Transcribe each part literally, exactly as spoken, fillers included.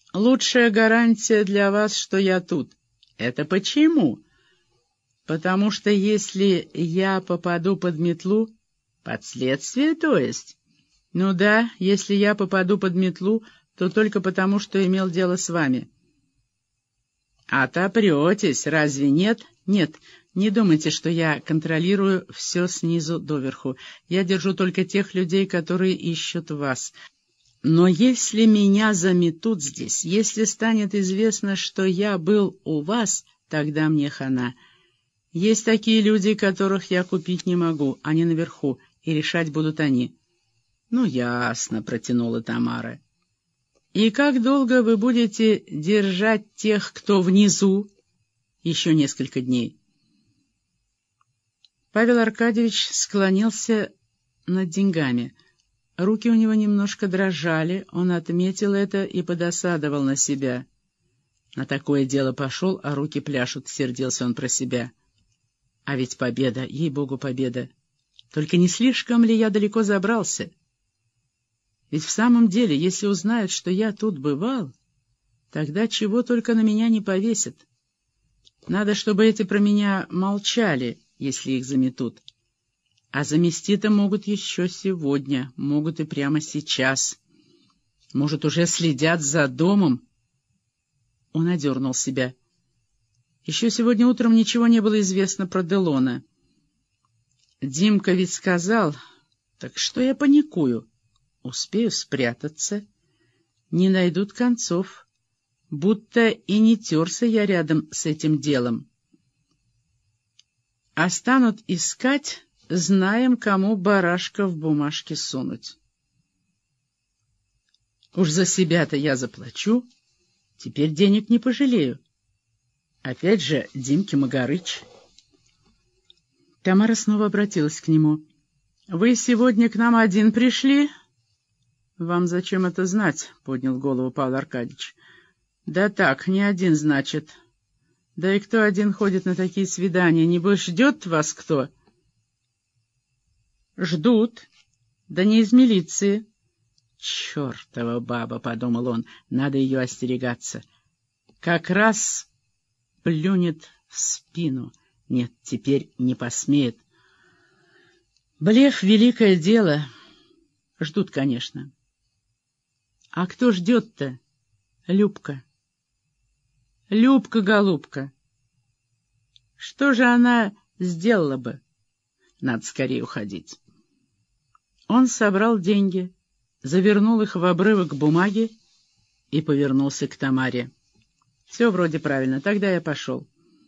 Лучшая гарантия для вас, что я тут. Это почему? Потому что если я попаду под метлу... Под следствие, то есть? Ну да, если я попаду под метлу, то только потому, что имел дело с вами. Отопретесь, разве нет? Нет, не думайте, что я контролирую все снизу доверху. Я держу только тех людей, которые ищут вас. Но если меня заметут здесь, если станет известно, что я был у вас, тогда мне хана. Есть такие люди, которых я купить не могу, они наверху, и решать будут они. — Ну, ясно, — протянула Тамара. — И как долго вы будете держать тех, кто внизу? — Еще несколько дней. Павел Аркадьевич склонился над деньгами. Руки у него немножко дрожали, он отметил это и подосадовал на себя. На такое дело пошел, а руки пляшут, сердился он про себя. А ведь победа, ей-богу, победа. Только не слишком ли я далеко забрался? Ведь в самом деле, если узнают, что я тут бывал, тогда чего только на меня не повесят. Надо, чтобы эти про меня молчали, если их заметут. А замести-то могут еще сегодня, могут и прямо сейчас. Может, уже следят за домом? Он одернул себя. Еще сегодня утром ничего не было известно про Делона. Димка ведь сказал, так что я паникую? Успею спрятаться, не найдут концов, будто и не терся я рядом с этим делом. А станут искать, знаем, кому барашка в бумажке сунуть. Уж за себя-то я заплачу, теперь денег не пожалею. Опять же Димке Магарыч. Тамара снова обратилась к нему. — Вы сегодня к нам один пришли? — Вам зачем это знать? — поднял голову Павел Аркадьевич. — Да так, не один, значит. Да и кто один ходит на такие свидания? Небось, ждет вас кто? — Ждут. Да не из милиции. — Чертова баба, — подумал он, — надо ее остерегаться. Как раз плюнет в спину. Нет, теперь не посмеет. Блеф — великое дело. Ждут, конечно. А кто ждет-то? Любка. Любка, голубка. Что же она сделала бы? Надо скорее уходить. Он собрал деньги, завернул их в обрывок бумаги и повернулся к Тамаре. Все вроде правильно, тогда я пошел.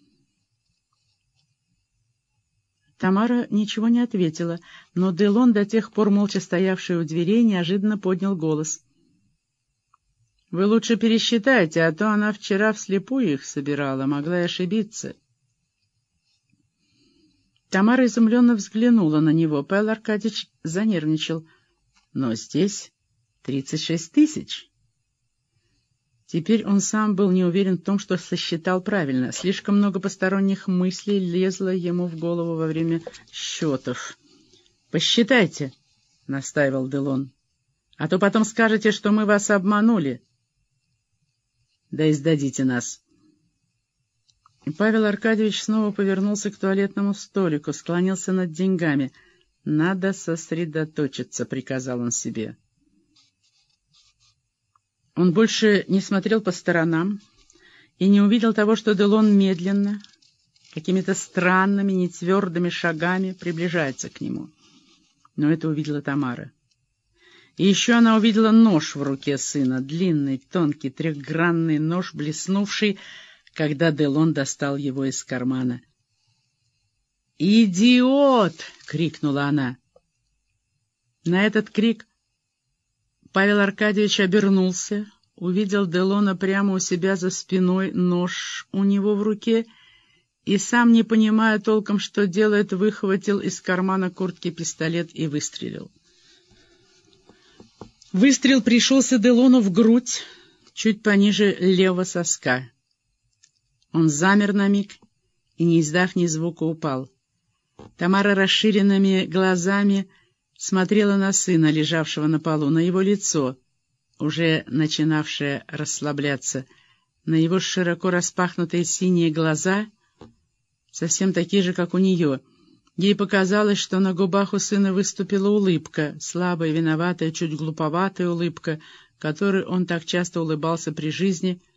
Тамара ничего не ответила, но Делон, до тех пор молча стоявший у дверей, неожиданно поднял голос. — Вы лучше пересчитайте, а то она вчера вслепую их собирала, могла и ошибиться. Тамара изумленно взглянула на него. Павел Аркадьевич занервничал. — Но здесь тридцать шесть тысяч. Теперь он сам был не уверен в том, что сосчитал правильно. Слишком много посторонних мыслей лезло ему в голову во время счетов. — Посчитайте, — настаивал Делон, — а то потом скажете, что мы вас обманули. — Да и сдадите нас. И Павел Аркадьевич снова повернулся к туалетному столику, склонился над деньгами. — Надо сосредоточиться, — приказал он себе. Он больше не смотрел по сторонам и не увидел того, что Делон медленно, какими-то странными, нетвердыми шагами приближается к нему. Но это увидела Тамара. И еще она увидела нож в руке сына, длинный, тонкий, трехгранный нож, блеснувший, когда Делон достал его из кармана. «Идиот!» — крикнула она. На этот крик Павел Аркадьевич обернулся, увидел Делона прямо у себя за спиной, нож у него в руке, и, сам не понимая толком, что делает, выхватил из кармана куртки пистолет и выстрелил. Выстрел пришелся Делону в грудь, чуть пониже левого соска. Он замер на миг и, не издав ни звука, упал. Тамара расширенными глазами смотрела на сына, лежавшего на полу, на его лицо. уже начинавшая расслабляться. На его широко распахнутые синие глаза, совсем такие же, как у нее. Ей показалось, что на губах у сына выступила улыбка, слабая, виноватая, чуть глуповатая улыбка, которой он так часто улыбался при жизни,